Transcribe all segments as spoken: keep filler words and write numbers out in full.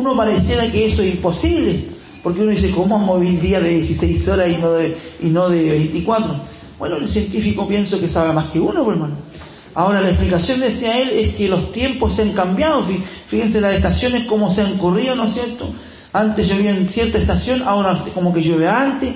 uno pareciera que eso es imposible, porque uno dice, ¿cómo mover un día de dieciséis horas y no de, y no de veinticuatro? Bueno, el científico pienso que sabe más que uno, pues, hermano. Ahora, la explicación, decía él, es que los tiempos se han cambiado. Fíjense las estaciones cómo se han corrido, ¿no es cierto? Antes llovía en cierta estación, ahora como que llueve antes.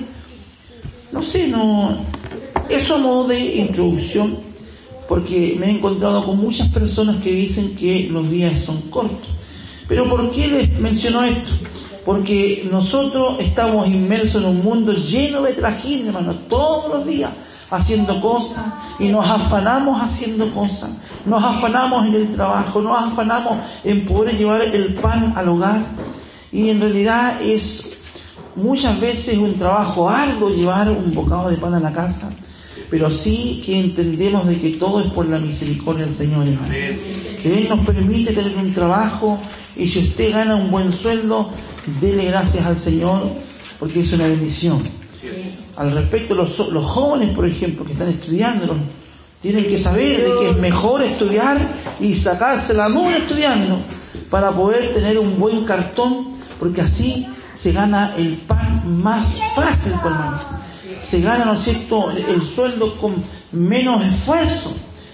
No sé, no... Eso a modo de introducción, porque me he encontrado con muchas personas que dicen que los días son cortos. Pero ¿por qué les menciono esto? Porque nosotros estamos inmersos en un mundo lleno de trajín, hermano, todos los días, haciendo cosas, y nos afanamos haciendo cosas, nos afanamos en el trabajo, nos afanamos en poder llevar el pan al hogar, y en realidad es muchas veces un trabajo arduo llevar un bocado de pan a la casa, pero sí que entendemos de que todo es por la misericordia del Señor, hermano. Que Él nos permite tener un trabajo, y si usted gana un buen sueldo, dele gracias al Señor, porque es una bendición. Al respecto, los, los jóvenes, por ejemplo, que están estudiando, tienen que saber de que es mejor estudiar y sacarse la mugre estudiando para poder tener un buen cartón, porque así se gana el pan más fácil, hermano. Se gana, ¿no es cierto?, el sueldo con menos esfuerzo.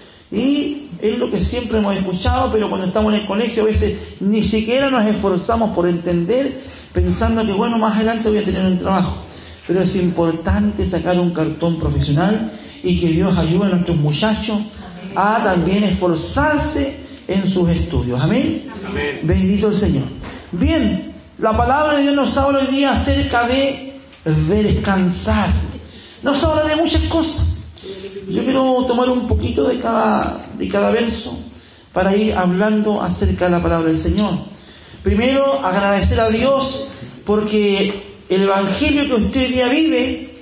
Y es lo que siempre hemos escuchado, pero cuando estamos en el colegio a veces ni siquiera nos esforzamos por entender, pensando que bueno, más adelante voy a tener un trabajo. Pero es importante sacar un cartón profesional y que Dios ayude a nuestros muchachos a también esforzarse en sus estudios. Amén. Amén. Bendito el Señor. Bien, la palabra de Dios nos habla hoy día acerca de descansar. Nos habla de muchas cosas. Yo quiero tomar un poquito de cada, de cada verso para ir hablando acerca de la palabra del Señor. Primero, agradecer a Dios porque el evangelio que usted hoy día vive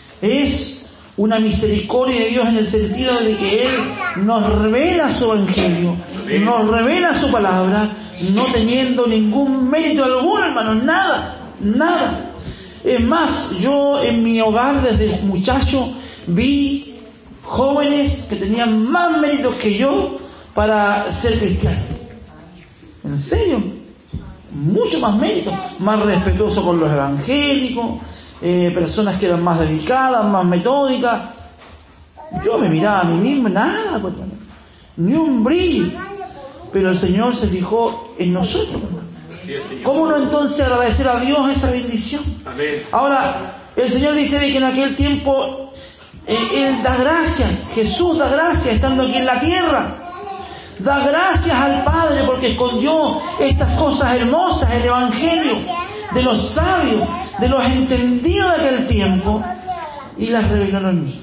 es una misericordia de Dios, en el sentido de que Él nos revela su evangelio, nos revela su palabra, no teniendo ningún mérito alguno, hermanos, nada, nada. Es más, yo en mi hogar desde muchacho vi jóvenes que tenían más méritos que yo para ser cristianos. ¿En serio? Mucho más mérito, más respetuoso con los evangélicos, eh, personas que eran más dedicadas, más metódicas. Yo me miraba a mí mismo, nada, pues, ni un brillo. Pero el Señor se fijó en nosotros. ¿Cómo no entonces agradecer a Dios esa bendición? Amén. Ahora, el Señor dice de que en aquel tiempo eh, Él da gracias, Jesús da gracias estando aquí en la tierra. Da gracias al Padre porque escondió estas cosas hermosas, el Evangelio, de los sabios, de los entendidos de aquel tiempo, y las reveló a los niños.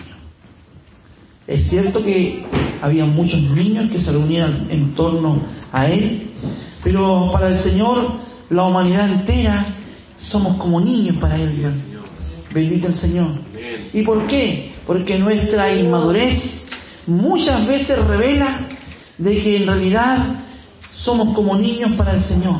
Es cierto que había muchos niños que se reunían en torno a Él, pero para el Señor, la humanidad entera, somos como niños para Él. Bendito el Señor. ¿Y por qué? Porque nuestra inmadurez muchas veces revela de que en realidad somos como niños para el Señor.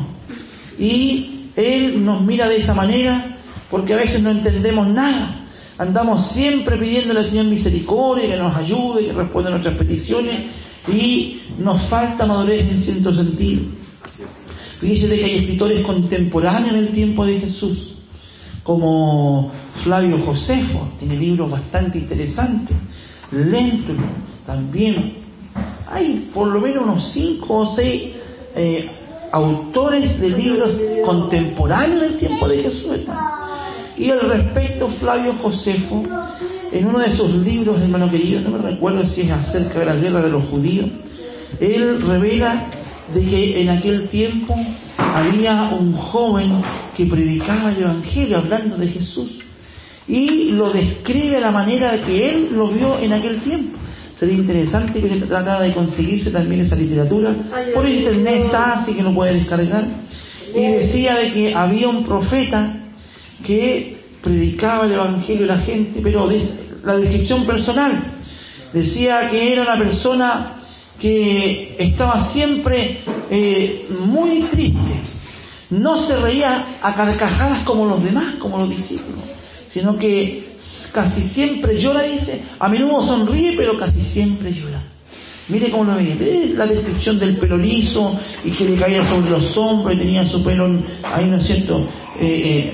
Y Él nos mira de esa manera porque a veces no entendemos nada. Andamos siempre pidiéndole al Señor misericordia, que nos ayude, que responda a nuestras peticiones, y nos falta madurez en cierto sentido. Fíjese de que hay escritores contemporáneos en el tiempo de Jesús, como Flavio Josefo, tiene libros bastante interesantes. Lentulus también. Hay por lo menos unos cinco o seis eh, autores de libros contemporáneos del tiempo de Jesús. Y al respecto, Flavio Josefo, en uno de sus libros, hermano querido, no me recuerdo si es acerca de la guerra de los judíos, él revela de que en aquel tiempo había un joven que predicaba el Evangelio hablando de Jesús, y lo describe a la manera que él lo vio en aquel tiempo. Sería interesante que se tratara de conseguirse también esa literatura. Por internet está, así que lo puede descargar. Y decía de que había un profeta que predicaba el Evangelio a la gente, pero la descripción personal decía que era una persona que estaba siempre eh, muy triste. No se reía a carcajadas como los demás, como los discípulos, sino que casi siempre llora, dice, a menudo sonríe, pero casi siempre llora. Mire cómo lo veía. Mire la descripción del pelo liso y que le caía sobre los hombros y tenía su pelo ahí, ¿no es cierto?, eh,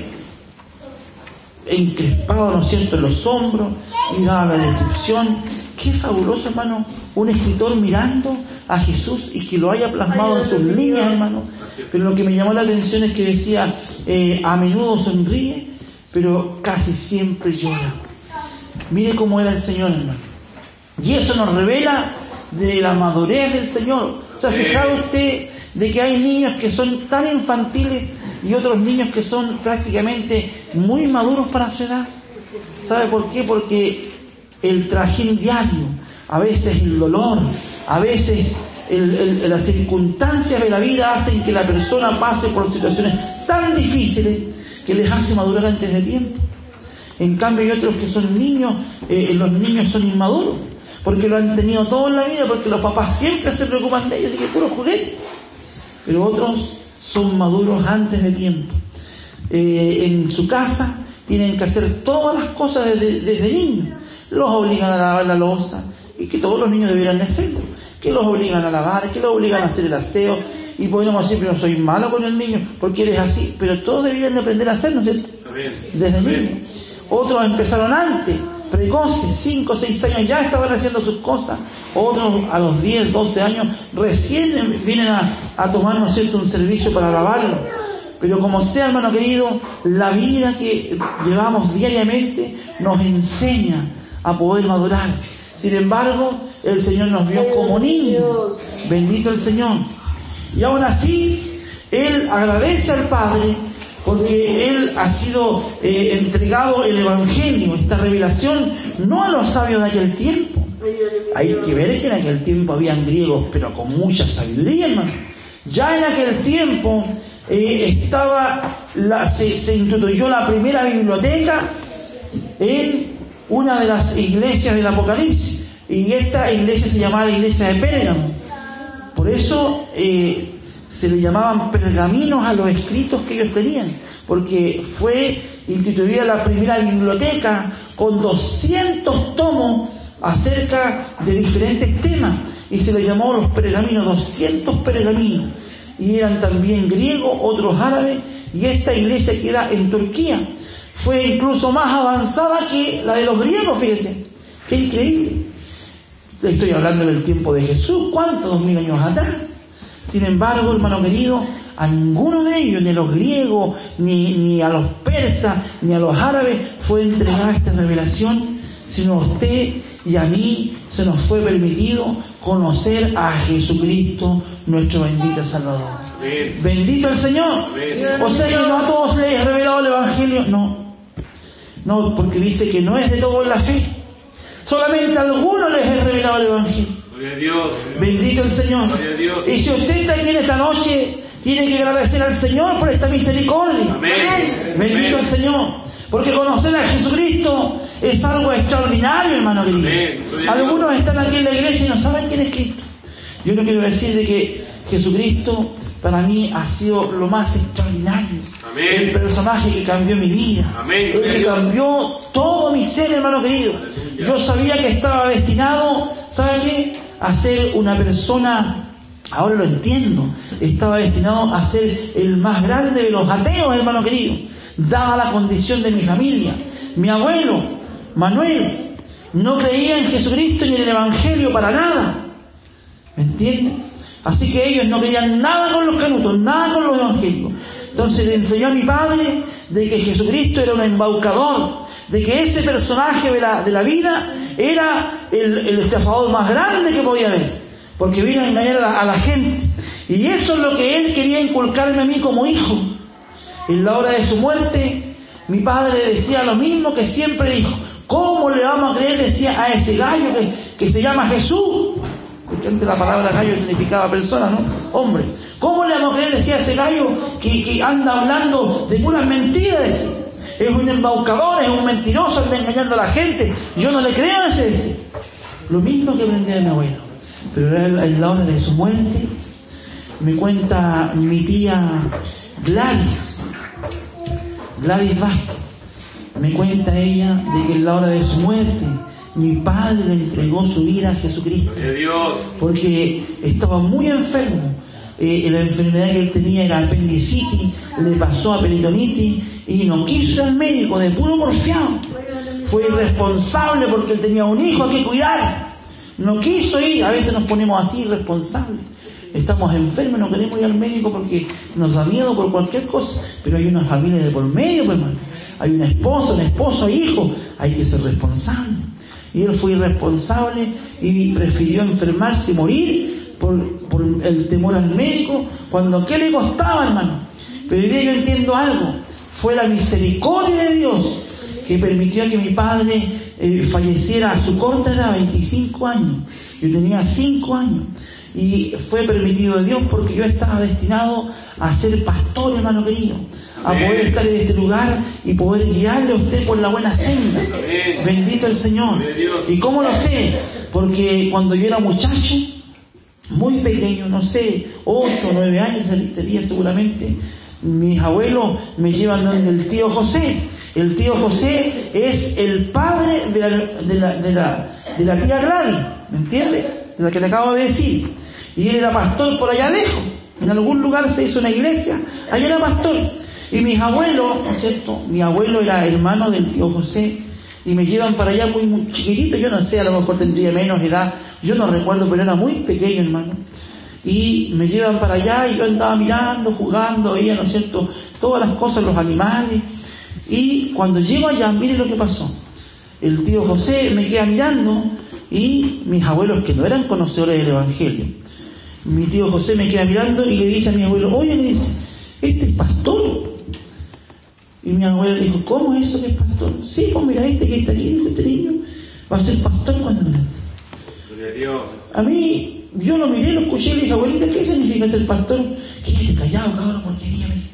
encrespado, ¿no es cierto?, en los hombros, y daba la descripción. Qué fabuloso, hermano, un escritor mirando a Jesús y que lo haya plasmado en sus líneas, hermano. Pero lo que me llamó la atención es que decía, eh, a menudo sonríe, pero casi siempre llora. Mire cómo era el Señor, hermano. Y eso nos revela de la madurez del Señor. ¿Se ha fijado usted de que hay niños que son tan infantiles y otros niños que son prácticamente muy maduros para su edad? ¿Sabe por qué? Porque el trajín diario, a veces el dolor, a veces el, el, las circunstancias de la vida hacen que la persona pase por situaciones tan difíciles que les hace madurar antes de tiempo. En cambio hay otros que son niños, eh, los niños son inmaduros, porque lo han tenido todo en la vida, porque los papás siempre se preocupan de ellos, de que puro juguete. Pero otros son maduros antes de tiempo. Eh, en su casa tienen que hacer todas las cosas desde, desde niños. Los obligan a lavar la loza, y que todos los niños deberían de hacerlo. Que los obligan a lavar, que los obligan a hacer el aseo. Y podemos decir, pero no soy malo con el niño, porque eres así. Pero todos deberían de aprender a hacerlo, ¿no es cierto? Desde niños. Otros empezaron antes, precoces, cinco o seis años ya estaban haciendo sus cosas. Otros a los diez, doce años recién vienen a, a tomar, ¿no es cierto?, un servicio para lavarlo. Pero como sea, hermano querido, la vida que llevamos diariamente nos enseña a poder madurar. Sin embargo, el Señor nos vio como niños. Bendito el Señor. Y aún así, Él agradece al Padre porque Él ha sido eh, entregado el Evangelio, esta revelación, no a los sabios de aquel tiempo. Hay que ver que en aquel tiempo habían griegos, pero con mucha sabiduría, hermano. Ya en aquel tiempo eh, estaba la, se, se instituyó la primera biblioteca en una de las iglesias del Apocalipsis, y esta iglesia se llamaba la iglesia de Pérgamo. Por eso eh, se le llamaban pergaminos a los escritos que ellos tenían, porque fue instituida la primera biblioteca con doscientos tomos acerca de diferentes temas, y se les llamó los pergaminos, doscientos pergaminos, y eran también griegos, otros árabes, y esta iglesia queda en Turquía. Fue incluso más avanzada que la de los griegos, fíjense. Qué increíble. Estoy hablando del tiempo de Jesús, ¿cuántos? Dos mil años atrás. Sin embargo, hermano querido, a ninguno de ellos, ni a los griegos, ni, ni a los persas, ni a los árabes, fue entregada esta revelación, sino a usted y a mí se nos fue permitido conocer a Jesucristo, nuestro bendito Salvador. Bien. Bendito el Señor. Bien. O sea que no a todos les he revelado el Evangelio. No. No, porque dice que no es de todos la fe. Solamente a algunos les he revelado el Evangelio. Gloria a Dios. Bendito el Señor. Gloria a Dios. Y si usted está aquí en esta noche, tiene que agradecer al Señor por esta misericordia. Amén. Bendito Amén. El Señor. Porque conocer a Jesucristo es algo extraordinario, hermano querido. Algunos están aquí en la iglesia y no saben quién es Cristo. Yo no quiero decir de que Jesucristo para mí ha sido lo más extraordinario. Amén. El personaje que cambió mi vida. Amén. El que cambió todo mi ser, hermano querido. Yo sabía que estaba destinado, ¿sabe qué? A ser una persona, ahora lo entiendo, estaba destinado a ser el más grande de los ateos, hermano querido, dada la condición de mi familia. Mi abuelo, Manuel, no creía en Jesucristo ni en el Evangelio para nada. ¿Me entienden? Así que ellos no querían nada con los canutos, nada con los evangélicos. Entonces le enseñó a mi padre de que Jesucristo era un embaucador, de que ese personaje de la, de la vida era el, el estafador más grande que podía haber, porque vino a engañar a la, a la gente. Y eso es lo que él quería inculcarme a mí como hijo. En la hora de su muerte, mi padre decía lo mismo que siempre dijo: ¿cómo le vamos a creer, decía, a ese gallo que, que se llama Jesús? Porque antes la palabra gallo significaba persona, ¿no? Hombre. ¿Cómo le vamos a creer, decía, a ese gallo que, que anda hablando de puras mentiras? Decía. Es un embaucador, es un mentiroso, anda engañando a la gente. Yo no le creo a ese, ese. Lo mismo que aprendí de mi abuelo. Pero era en la hora de su muerte, me cuenta mi tía Gladys, Gladys Vázquez, me cuenta ella de que en la hora de su muerte mi padre le entregó su vida a Jesucristo. Porque estaba muy enfermo. Eh, la enfermedad que él tenía era apendicitis, le pasó a peritonitis y no quiso ir al médico, de puro porfiado. Fue irresponsable porque él tenía un hijo que cuidar. No quiso ir. A veces nos ponemos así irresponsables. Estamos enfermos, no queremos ir al médico porque nos da miedo por cualquier cosa. Pero hay una familia de por medio, pues, hermano. Hay una esposa, un esposo, hijo. Hay que ser responsable. Y él fue irresponsable y prefirió enfermarse y morir por, por el temor al médico, cuando ¿qué le costaba, hermano? Pero hoy día yo entiendo algo. Fue la misericordia de Dios que permitió que mi padre eh, falleciera a su corta edad, veinticinco años. Yo tenía cinco años. Y fue permitido de Dios porque yo estaba destinado a ser pastor, hermano querido. A poder estar en este lugar y poder guiarle a usted por la buena senda. Bendito el Señor. ¿Y cómo lo sé? Porque cuando yo era muchacho, muy pequeño, no sé, ocho o nueve años tenía seguramente, mis abuelos me llevan donde el tío José. El tío José es el padre de la, de la, de la, de la tía Gladys, ¿me entiende? De la que le acabo de decir. Y él era pastor por allá lejos. En algún lugar se hizo una iglesia, allá era pastor. Y mis abuelos, ¿no es cierto? Mi abuelo era hermano del tío José. Y me llevan para allá muy, muy chiquitito. Yo no sé, a lo mejor tendría menos edad. Yo no recuerdo, pero era muy pequeño, hermano. Y me llevan para allá y yo andaba mirando, jugando, veía, ¿no es cierto?, todas las cosas, los animales. Y cuando llego allá, mire lo que pasó. El tío José me queda mirando y mis abuelos, que no eran conocedores del Evangelio, mi tío José me queda mirando y le dice a mi abuelo, oye, me dice, ¿este es pastor? Y mi abuelo le dijo, ¿cómo es eso que es pastor? Sí, pues mira, este que está aquí, dijo este niño, va a ser pastor cuando me... Gloria a Dios. A mí, yo lo miré, lo escuché y le dije, abuelita, ¿qué significa ser pastor? Quédate callado, cabrón, porque niña me...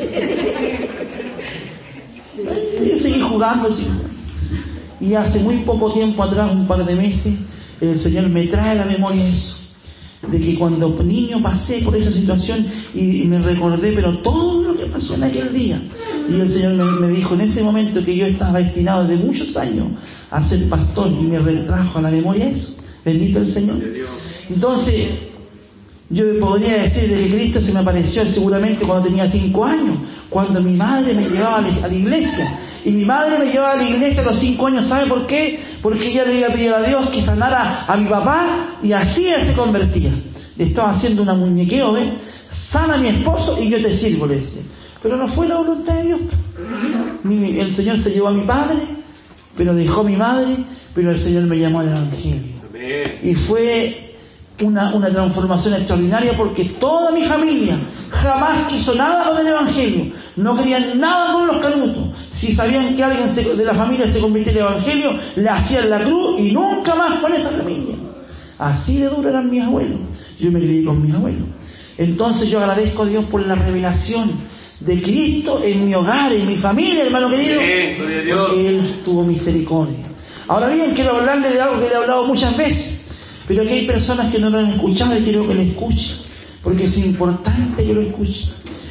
Yo seguí jugando así. Y hace muy poco tiempo atrás, un par de meses, el Señor me trae a la memoria eso. De que cuando niño pasé por esa situación y, y me recordé, pero todo lo que pasó en aquel día. Y el Señor me, me dijo en ese momento que yo estaba destinado desde muchos años a ser pastor y me retrajo a la memoria eso. Bendito el Señor. Entonces, yo podría decir de que Cristo se me apareció seguramente cuando tenía cinco años, cuando mi madre me llevaba a la, a la iglesia. Y mi madre me llevaba a la iglesia a los cinco años, ¿sabe por qué? Porque ella le había pedido a Dios que sanara a mi papá y así él se convertía. Le estaba haciendo una muñequeo, ¿ves? Sana a mi esposo y yo te sirvo, le decía. Pero no fue la voluntad de Dios. Mi, el Señor se llevó a mi padre, pero dejó a mi madre, pero el Señor me llamó al Evangelio. Y fue una, una transformación extraordinaria porque toda mi familia jamás quiso nada con el Evangelio. No querían nada con los canutos. Si sabían que alguien se, de la familia se convirtió en el Evangelio, le hacían la cruz y nunca más con esa familia. Así de duro eran mis abuelos. Yo me crié con mis abuelos. Entonces yo agradezco a Dios por la revelación de Cristo en mi hogar, en mi familia, hermano querido, porque Él tuvo misericordia. Ahora bien, quiero hablarle de algo que le he hablado muchas veces, pero aquí hay personas que no lo han escuchado y quiero que lo escuchen, porque es importante que lo escuchen.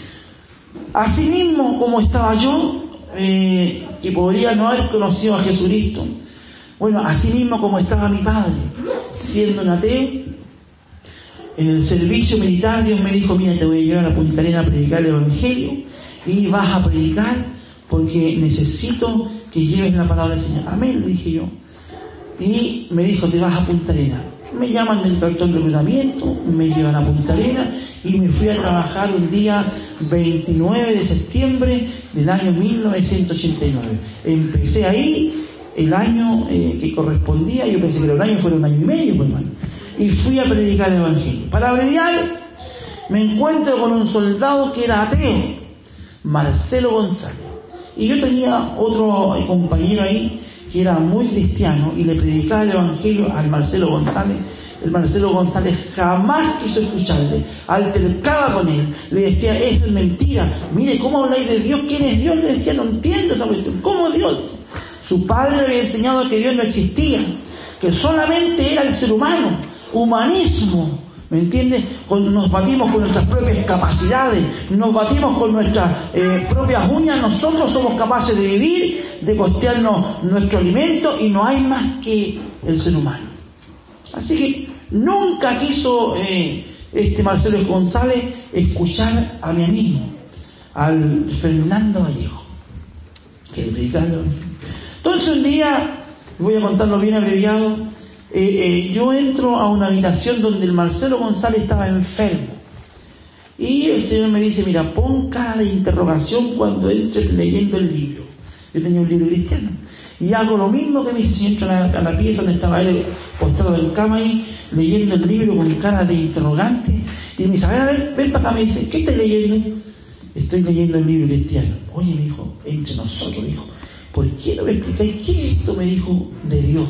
Así mismo como estaba yo, eh, que podría no haber conocido a Jesucristo, bueno, así mismo como estaba mi padre, siendo un ateo, en el servicio militar Dios me dijo, mira, te voy a llevar a Punta Arenas a predicar el Evangelio y vas a predicar porque necesito que lleves la palabra del Señor. Amén, le dije yo. Y me dijo, te vas a Punta Arenas. Me llaman del cartón de reclutamiento, me llevan a Punta Arenas y me fui a trabajar un día veintinueve de septiembre del año mil novecientos ochenta y nueve. Empecé ahí el año eh, que correspondía, yo pensé que era un año, fuera un año y medio, pues, hermano. Y fui a predicar el Evangelio. Para abreviar, me encuentro con un soldado que era ateo, Marcelo González. Y yo tenía otro compañero ahí que era muy cristiano y le predicaba el Evangelio al Marcelo González. El Marcelo González jamás quiso escucharle, altercaba con él, le decía, esto es mentira, mire, ¿cómo habláis de Dios? ¿Quién es Dios? Le decía, no entiendo esa cuestión, ¿cómo Dios? Su padre le había enseñado que Dios no existía, que solamente era el ser humano, humanismo, ¿Me entiendes? Nos batimos con nuestras propias capacidades, nos batimos con nuestras eh, propias uñas. Nosotros somos capaces de vivir, de costearnos nuestro alimento, y no hay más que el ser humano. Así que nunca quiso eh, este Marcelo González escuchar a mi amigo, al Fernando Vallejo, que le predicaba. Entonces un día, voy a contarlo bien abreviado, Eh, eh, yo entro a una habitación donde el Marcelo González estaba enfermo, y el Señor me dice: mira, pon cara de interrogación cuando entres leyendo el libro. Yo tenía un libro cristiano, y hago lo mismo que me dice: si entro a la, a la pieza donde estaba él postrado en cama ahí, leyendo el libro con cara de interrogante, y me dice: a ver, a ver, ven para acá. Me dice: ¿qué estás leyendo? Estoy leyendo el libro cristiano. Oye, me dijo, entre nosotros, dijo, ¿por qué no me explicáis qué es esto? Me dijo, de Dios.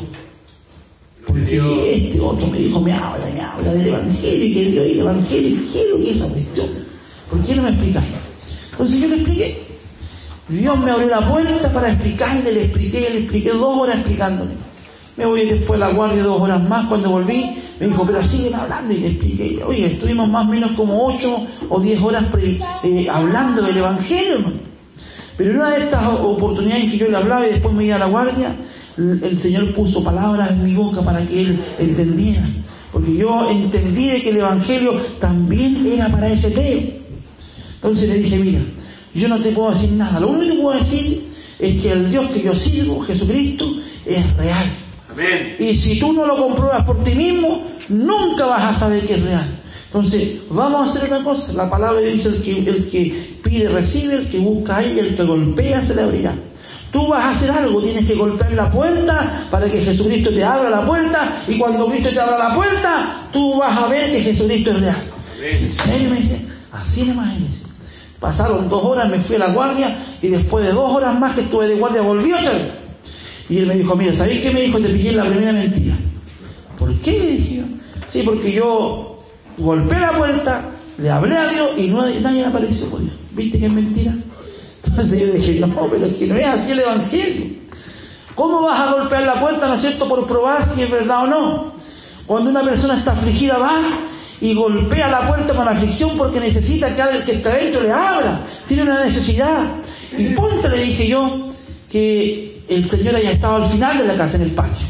Porque este otro me dijo, me habla, me habla del Evangelio, y que Dios y el Evangelio, y quiero que esa cuestión. ¿Por qué no me explicas? Entonces yo le expliqué. Dios me abrió la puerta para explicarle, le expliqué, le expliqué dos horas explicándole. Me voy después a la guardia dos horas más. Cuando volví, me dijo, pero siguen hablando, y le expliqué. Oye, estuvimos más o menos como ocho o diez horas pre, eh, hablando del Evangelio, hermano. Pero en una de estas oportunidades en que yo le hablaba y después me iba a la guardia, el Señor puso palabras en mi boca para que él entendiera, porque yo entendí de que el Evangelio también era para ese tema. Entonces le dije: mira, yo no te puedo decir nada, lo único que puedo decir es que el Dios que yo sirvo, Jesucristo, es real. Amén. Y si tú no lo compruebas por ti mismo, nunca vas a saber que es real. Entonces vamos a hacer una cosa. La palabra dice: el que, el que pide recibe, el que busca halla, el que golpea se le abrirá. Tú vas a hacer algo, tienes que golpear la puerta para que Jesucristo te abra la puerta, y cuando Cristo te abra la puerta, tú vas a ver que Jesucristo es real. ¿En serio? Me dice, así nomás. Me dice. Pasaron dos horas, me fui a la guardia, y después de dos horas más que estuve de guardia, volví otra vez. Y él me dijo: mira, ¿sabéis qué me dijo? Te pillé la primera mentira. ¿Por qué? Le dije yo. Sí, porque yo golpeé la puerta, le hablé a Dios, y no, nadie apareció. ¿Viste que es mentira? Entonces yo dije: no, pero es que no es así el Evangelio. ¿Cómo vas a golpear la puerta, no es cierto, por probar si es verdad o no? Cuando una persona está afligida, va y golpea la puerta con aflicción porque necesita que alguien que está dentro le abra. Tiene una necesidad. Y ponte, le dije yo, que el Señor haya estado al final de la casa, en el patio.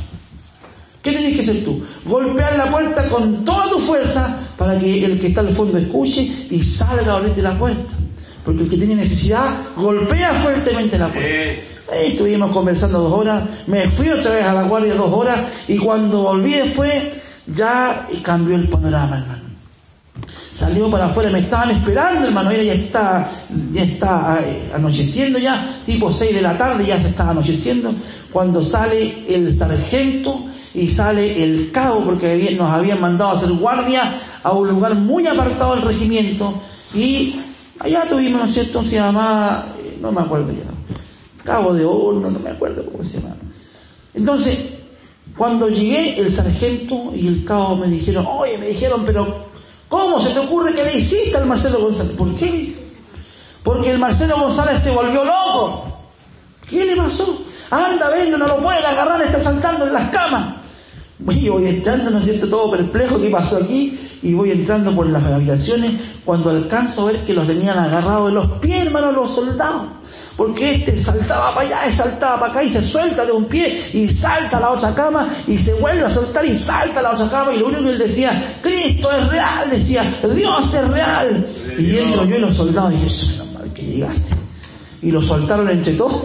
¿Qué tienes que hacer tú? Golpear la puerta con toda tu fuerza para que el que está al fondo escuche y salga a abrirte la puerta. Porque el que tiene necesidad golpea fuertemente la puerta. Ahí estuvimos conversando dos horas, me fui otra vez a la guardia dos horas, y cuando volví después ya cambió el panorama, hermano. Salió para afuera, me estaban esperando, hermano. Ella ya está, ya está anocheciendo ya, tipo seis de la tarde, ya se está anocheciendo, cuando sale el sargento y sale el cabo, porque nos habían mandado a hacer guardia a un lugar muy apartado del regimiento, y allá tuvimos, ¿no es cierto? Se llamaba, no me acuerdo ya, Cabo de Horno, no me acuerdo cómo se llamaba. Entonces, cuando llegué, el sargento y el cabo me dijeron: oye, me dijeron, pero ¿cómo se te ocurre que le hiciste al Marcelo González? ¿Por qué? Porque el Marcelo González se volvió loco. ¿Qué le pasó? Anda, venga, no lo pueden agarrar, está saltando en las camas. Y voy entrando, ¿no es cierto?, todo perplejo, ¿qué pasó aquí? Y voy entrando por las habitaciones, cuando alcanzo a ver que los tenían agarrados de los pies, hermano, los soldados. Porque este saltaba para allá y saltaba para acá y se suelta de un pie y salta a la otra cama y se vuelve a soltar y salta a la otra cama, y lo único que él decía: Cristo es real, decía, Dios es real. Y entro yo y los soldados, y dije: menos mal que llegaste. Y lo soltaron entre todos.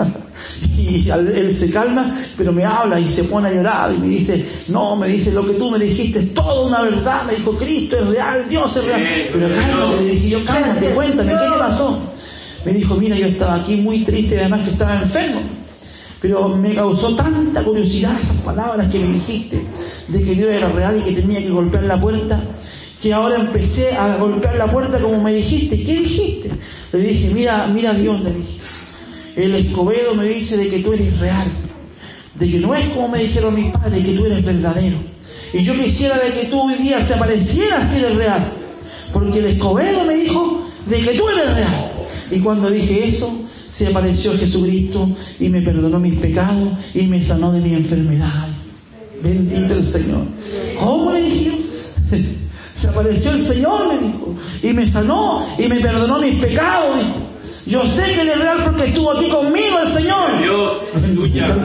Y él se calma, pero me habla y se pone a llorar y me dice: no, me dice, lo que tú me dijiste es toda una verdad. Me dijo: Cristo es real, Dios es real. Pero cálmate, le dije yo, cálmate, cuéntame, ¿qué le pasó? Me dijo: mira, yo estaba aquí muy triste, además que estaba enfermo, pero me causó tanta curiosidad esas palabras que me dijiste, de que Dios era real y que tenía que golpear la puerta, que ahora empecé a golpear la puerta como me dijiste. ¿Qué dijiste? Le dije: mira, mira Dios, le dije, el Escobedo me dice de que tú eres real, de que no es como me dijeron mis padres, que tú eres verdadero, y yo quisiera de que tú hoy día te aparecieras si eres real, porque el Escobedo me dijo de que tú eres real. Y cuando dije eso, se apareció Jesucristo y me perdonó mis pecados y me sanó de mi enfermedad. Bendito el Señor. ¿Cómo le dije yo? se apareció el Señor, me dijo, y me sanó y me perdonó mis pecados, dijo. Yo sé que Él es real porque estuvo aquí conmigo el Señor. Dios, aleluya.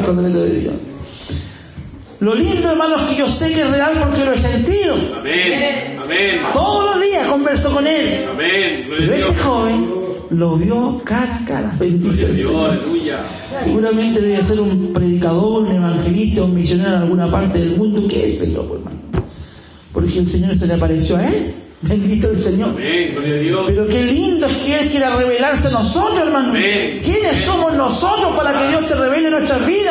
Lo lindo, hermano, es que yo sé que es real porque lo he sentido. Amén, amén. Todos los días converso con Él. Amén. Pero este joven lo vio cara a cara. Bendito el Dios, Señor. aleluya. Seguramente debe ser un predicador, un evangelista, un misionero en alguna parte del mundo. ¿Qué es yo, hermano? Porque el Señor se le apareció a él. Bendito el Señor. Amén, gloria a Dios. Pero qué lindo es que Él quiera revelarse a nosotros, hermano. Amén. ¿Quiénes somos nosotros para que Dios se revele en nuestras vidas?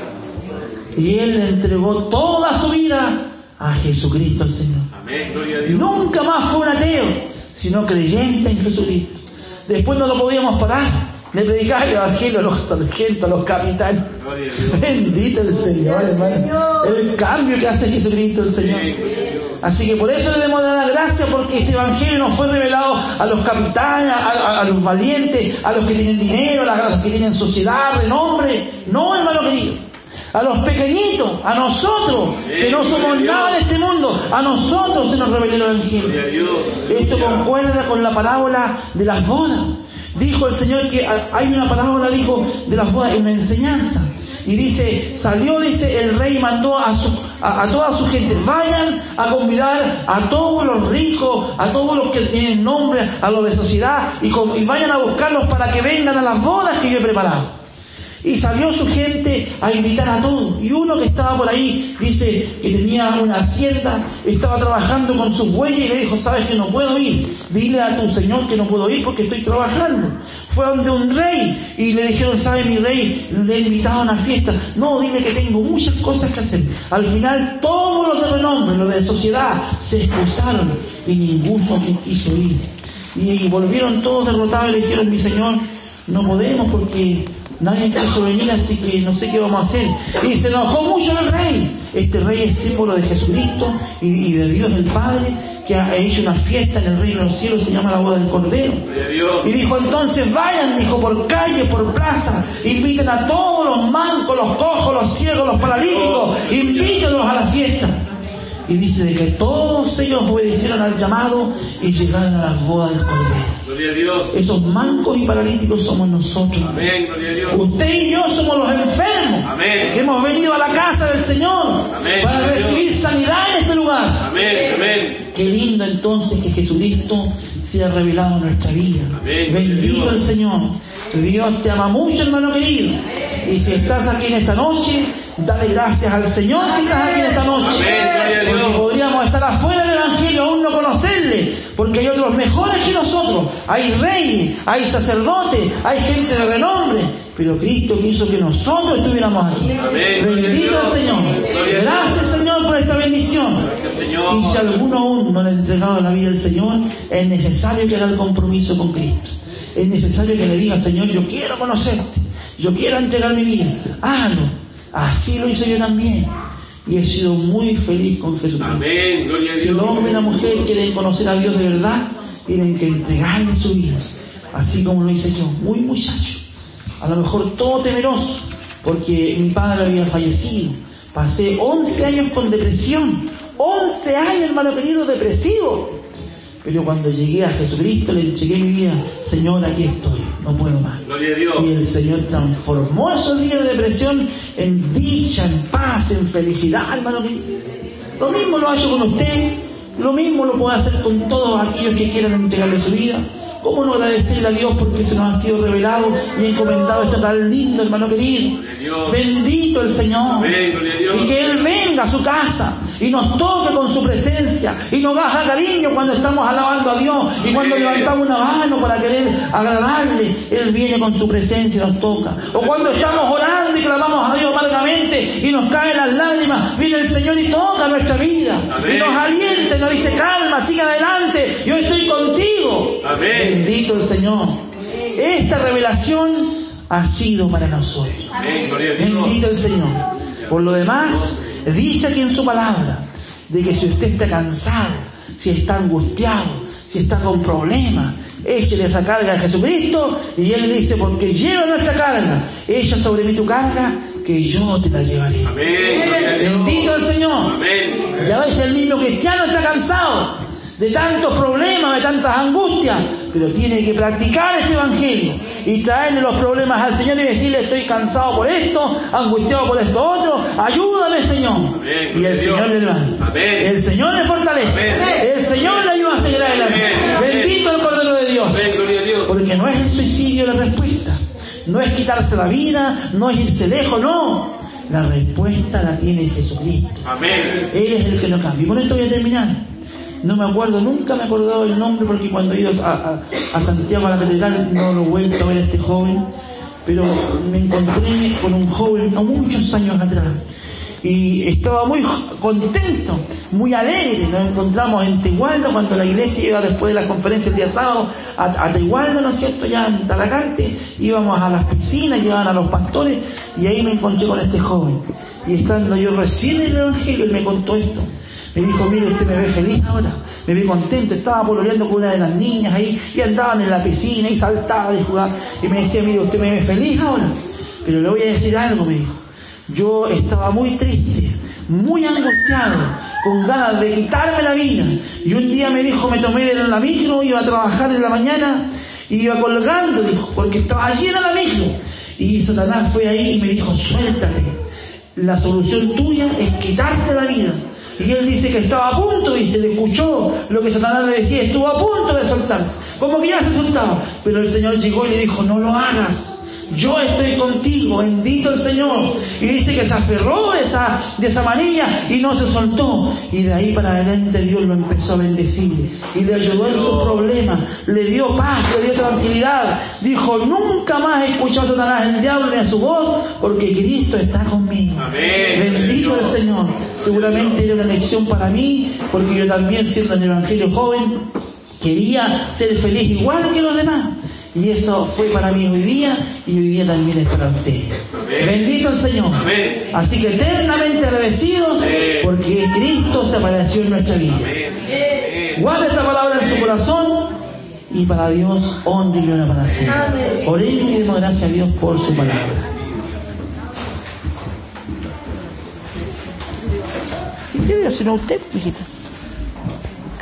Y Él le entregó toda su vida a Jesucristo el Señor. Amén, gloria a Dios. Nunca más fue un ateo, sino creyente en Jesucristo. Después no lo podíamos parar. Le predicaba el evangelio a los sargentos, a los capitanes. Gloria a Dios. Bendito el Señor, hermano. El cambio que hace Jesucristo el Señor. Así que por eso debemos dar gracias, porque este evangelio no fue revelado a los capitanes, a, a, a los valientes, a los que tienen dinero, a los que tienen sociedad, renombre. No, hermano querido. A los pequeñitos, a nosotros, que no somos nada de este mundo, a nosotros se nos reveló el evangelio. Esto concuerda con la parábola de las bodas. Dijo el Señor que hay una parábola, dijo, de las bodas, una enseñanza. Y dice, salió, dice, el rey mandó a, su, a, a toda su gente, vayan a convidar a todos los ricos, a todos los que tienen nombre, a los de sociedad, y, con, y vayan a buscarlos para que vengan a las bodas que yo he preparado. Y salió su gente a invitar a todos. Y uno que estaba por ahí, dice que tenía una hacienda, estaba trabajando con sus bueyes y le dijo, sabes que no puedo ir, dile a tu señor que no puedo ir porque estoy trabajando. Fue donde un rey y le dijeron, ¿sabe mi rey? Le he invitado a una fiesta. No, dile que tengo muchas cosas que hacer. Al final todos los de renombre, los de sociedad, se excusaron y ninguno quiso ir. Y, y volvieron todos derrotados y le dijeron, mi señor, no podemos porque nadie quiso venir, así que no sé qué vamos a hacer. Y se enojó mucho el rey. Este rey es símbolo de Jesucristo y, y de Dios el Padre, que ha hecho una fiesta en el reino de los cielos, se llama la boda del Cordero. Y dijo entonces, vayan, dijo, por calle, por plaza, inviten a todos los mancos, los cojos, los ciegos, los paralíticos, invítenlos a la fiesta. Y dice de que todos ellos obedecieron al llamado y llegaron a las bodas del Cordero. Gloria a Dios. Esos mancos y paralíticos somos nosotros. Amén, gloria a Dios. Usted y yo somos los enfermos. Amén. Que hemos venido a la casa del Señor. Amén. Para recibir sanidad en este lugar. Amén, amén. Qué lindo entonces que Jesucristo sea revelado en nuestra vida. Amén. Bendito el Señor. Dios te ama mucho, hermano querido. Y si estás aquí en esta noche, dale gracias al Señor que estás aquí en esta noche. Amén, porque podríamos estar afuera del Evangelio, aún no conocerle, porque hay otros mejores que nosotros. Hay reyes, hay sacerdotes, hay gente de renombre, pero Cristo quiso que nosotros estuviéramos aquí. Amén. Bendito al Señor. Gracias, Señor, por esta bendición. Gracias, Señor. Y si alguno aún no le ha entregado la vida al Señor, es necesario que haga el compromiso con Cristo. Es necesario que le diga, Señor, yo quiero conocerte, yo quiero entregar mi vida. Hágalo. Así lo hice yo también. Y he sido muy feliz con Jesucristo. Amén, gloria a Dios. Si el hombre y la mujer quieren conocer a Dios de verdad, tienen que entregarle su vida. Así como lo hice yo, muy muchacho. A lo mejor todo temeroso, porque mi padre había fallecido. Pasé once años con depresión. once años, hermano querido, depresivo. Pero cuando llegué a Jesucristo, le entregué mi vida. Señor, aquí estoy, no puedo más. Gloria a Dios. Y el Señor transformó esos días de depresión en dicha, en paz, en felicidad, hermano querido. Lo mismo lo ha hecho con usted, lo mismo lo puede hacer con todos aquellos que quieran entregarle su vida. ¿Cómo no agradecerle a Dios porque se nos ha sido revelado y encomendado esto tan lindo, hermano querido? Bendito el Señor. Amén, gloria a Dios. Y que Él venga a su casa y nos toque con su presencia y nos haga cariño cuando estamos alabando a Dios y cuando levantamos una mano para querer agradarle. Él viene con su presencia y nos toca. O cuando estamos orando y clamamos a Dios amargamente y nos caen las lágrimas, viene el Señor y toca nuestra vida. Amén. Y nos alienta y nos dice, calma, sigue adelante, yo estoy contigo. Amén. Bendito el Señor. Esta revelación ha sido para nosotros. Amén, gloria a Dios. Bendito el Señor. Por lo demás, dice aquí en su palabra de que si usted está cansado, si está angustiado, si está con problemas, échele esa carga a Jesucristo y Él dice, porque lleva nuestra carga, echa sobre mí tu carga, que yo te la llevaré. Amén, gloria a Dios. Bendito el Señor. Amén. Ya ves, el mismo cristiano está cansado. de tantos problemas, de tantas angustias, pero tiene que practicar este evangelio y traerle los problemas al Señor y decirle: estoy cansado por esto, angustiado por esto otro, ayúdame, Señor. Amén. Y el Señor le levanta, Amén. el Señor le fortalece, Amén. el Señor le ayuda a seguir adelante. Amén. Bendito el Cordero de Dios. Amén, gloria a Dios. Porque no es el suicidio la respuesta, no es quitarse la vida, no es irse lejos, no. La respuesta la tiene Jesucristo. Amén. Él es el que nos cambia. Y con esto voy a terminar. No me acuerdo, nunca me he acordado el nombre, porque cuando he ido a, a, a Santiago a la catedral no lo he vuelto a ver a este joven, pero me encontré con un joven a muchos años atrás y estaba muy contento, muy alegre. Nos encontramos en Tehualdo cuando la iglesia iba después de las conferencias el día sábado a, a Tehualdo, ¿no es cierto?, ya en Talagante. Íbamos a las piscinas, llevaban a los pastores y ahí me encontré con este joven. Y estando yo recién en el evangelio, él me contó esto. Me dijo: mire, usted me ve feliz ahora, me ve contento. Estaba pololeando con una de las niñas ahí y andaban en la piscina y saltaban y jugaban. Y me decía: mire, usted me ve feliz ahora, pero le voy a decir algo, me dijo. Yo estaba muy triste, muy angustiado, con ganas de quitarme la vida. Y un día me dijo, me tomé de la micro, iba a trabajar en la mañana, y iba colgando, dijo, porque estaba llena la micro. Y Satanás fue ahí y me dijo: suéltate, la solución tuya es quitarte la vida. Y él dice que estaba a punto, y se le escuchó lo que Satanás le decía, estuvo a punto de soltarse, como que ya se soltaba, pero el Señor llegó y le dijo: no lo hagas, yo estoy contigo, bendito el Señor. Y dice que se aferró de esa, de esa manilla y no se soltó. Y de ahí para adelante Dios lo empezó a bendecir y le ayudó en sus problemas, le dio paz, le dio tranquilidad. Dijo: nunca más he escuchado a Satanás, el diablo, ni a su voz, porque Cristo está conmigo. Amén. Bendito el Señor. Seguramente era una lección para mí, porque yo también, siendo en el evangelio joven, quería ser feliz igual que los demás. Y eso fue para mí hoy día, y hoy día también es para ustedes. Amén. Bendito el Señor. Amén. Así que eternamente agradecidos, Amén. porque Cristo se apareció en nuestra vida. Amén. Guarda esta palabra en su corazón, y para Dios honra y gloria para siempre. Oremos y demos gracias a Dios por su palabra. Si quiere, si no usted, hijita.